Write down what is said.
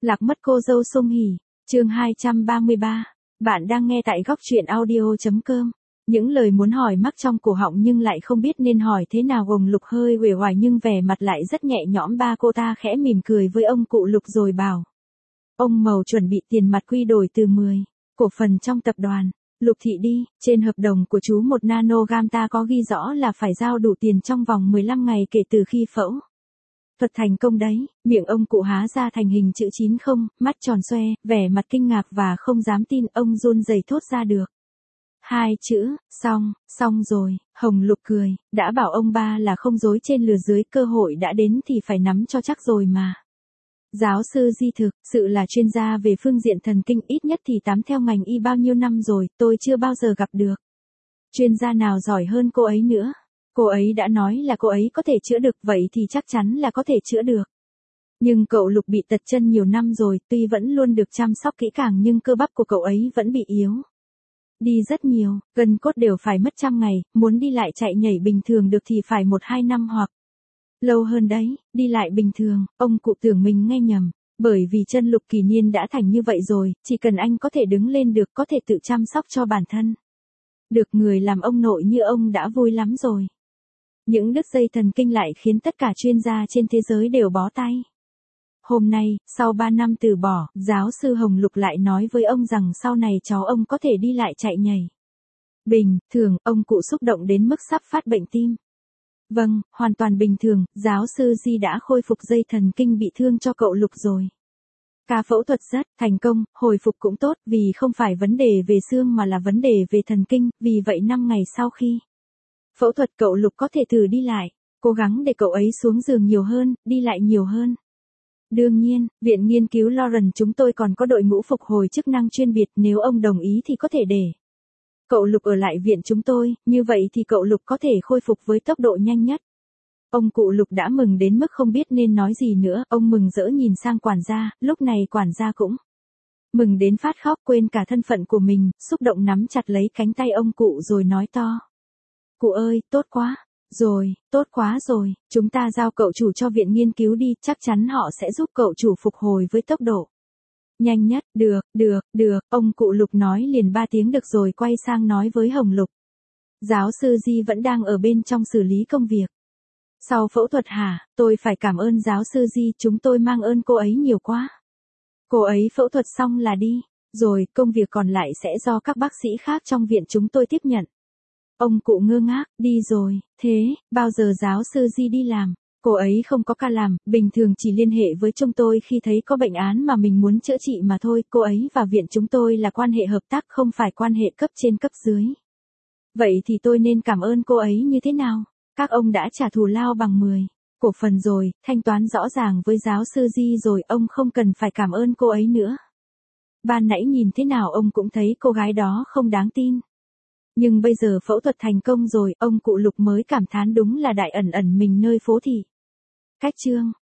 Lạc mất cô dâu Song Hỷ, chương 233. Bạn đang nghe tại góc truyện audio.com. Những lời muốn hỏi mắc trong cổ họng nhưng lại không biết nên hỏi thế nào. Ông Lục hơi uể oải nhưng vẻ mặt lại rất nhẹ nhõm. Ba cô ta khẽ mỉm cười với ông cụ Lục rồi bảo. Ông Mầu chuẩn bị tiền mặt quy đổi từ 10 cổ phần trong tập đoàn Lục Thị đi. Trên hợp đồng của chú 1 nanogam ta có ghi rõ là phải giao đủ tiền trong vòng 15 ngày kể từ khi phẫu thuật thành công đấy. Miệng ông cụ há ra thành hình chữ 90, mắt tròn xoe, vẻ mặt kinh ngạc và không dám tin. Ông run rẩy thốt ra được 2 chữ, xong rồi. Hồng Lục cười, đã bảo ông ba là không dối trên lừa dưới, cơ hội đã đến thì phải nắm cho chắc rồi mà. Giáo sư Di thực sự là chuyên gia về phương diện thần kinh, ít nhất thì tám theo ngành y bao nhiêu năm rồi, tôi chưa bao giờ gặp được chuyên gia nào giỏi hơn cô ấy nữa. Cô ấy đã nói là cô ấy có thể chữa được, vậy thì chắc chắn là có thể chữa được. Nhưng cậu Lục bị tật chân nhiều năm rồi, tuy vẫn luôn được chăm sóc kỹ càng nhưng cơ bắp của cậu ấy vẫn bị yếu đi rất nhiều, gân cốt đều phải mất 100 ngày, muốn đi lại chạy nhảy bình thường được thì phải 1-2 năm hoặc lâu hơn đấy. Đi lại bình thường, ông cụ tưởng mình nghe nhầm, bởi vì chân Lục Kỳ Niên đã thành như vậy rồi, chỉ cần anh có thể đứng lên được, có thể tự chăm sóc cho bản thân được, người làm ông nội như ông đã vui lắm rồi. Những đứt dây thần kinh lại khiến tất cả chuyên gia trên thế giới đều bó tay. Hôm nay, sau 3 năm từ bỏ, giáo sư Hồng Lục lại nói với ông rằng sau này cháu ông có thể đi lại chạy nhảy bình thường. Ông cụ xúc động đến mức sắp phát bệnh tim. Vâng, hoàn toàn bình thường, giáo sư Di đã khôi phục dây thần kinh bị thương cho cậu Lục rồi. Ca phẫu thuật rất thành công, hồi phục cũng tốt, vì không phải vấn đề về xương mà là vấn đề về thần kinh, vì vậy 5 ngày sau khi phẫu thuật cậu Lục có thể thử đi lại, cố gắng để cậu ấy xuống giường nhiều hơn, đi lại nhiều hơn. Đương nhiên, Viện Nghiên cứu Lawrence chúng tôi còn có đội ngũ phục hồi chức năng chuyên biệt, nếu ông đồng ý thì có thể để cậu Lục ở lại viện chúng tôi, như vậy thì cậu Lục có thể khôi phục với tốc độ nhanh nhất. Ông cụ Lục đã mừng đến mức không biết nên nói gì nữa, ông mừng rỡ nhìn sang quản gia, lúc này quản gia cũng mừng đến phát khóc, quên cả thân phận của mình, xúc động nắm chặt lấy cánh tay ông cụ rồi nói to. Cụ ơi, tốt quá rồi, chúng ta giao cậu chủ cho viện nghiên cứu đi, chắc chắn họ sẽ giúp cậu chủ phục hồi với tốc độ nhanh nhất. Được, ông cụ Lục nói liền 3 tiếng được rồi quay sang nói với Hồng Lục. Giáo sư Di vẫn đang ở bên trong xử lý công việc sau phẫu thuật hả? Tôi phải cảm ơn giáo sư Di, chúng tôi mang ơn cô ấy nhiều quá. Cô ấy phẫu thuật xong là đi rồi, công việc còn lại sẽ do các bác sĩ khác trong viện chúng tôi tiếp nhận. Ông cụ ngơ ngác, đi rồi, thế, bao giờ giáo sư Di đi làm? Cô ấy không có ca làm, bình thường chỉ liên hệ với chúng tôi khi thấy có bệnh án mà mình muốn chữa trị mà thôi, cô ấy và viện chúng tôi là quan hệ hợp tác, không phải quan hệ cấp trên cấp dưới. Vậy thì tôi nên cảm ơn cô ấy như thế nào? Các ông đã trả thù lao bằng 10 cổ phần rồi, thanh toán rõ ràng với giáo sư Di rồi, ông không cần phải cảm ơn cô ấy nữa. Ban nãy nhìn thế nào ông cũng thấy cô gái đó không đáng tin. Nhưng bây giờ phẫu thuật thành công rồi, ông cụ Lục mới cảm thán đúng là đại ẩn ẩn mình nơi phố thị. Cách chương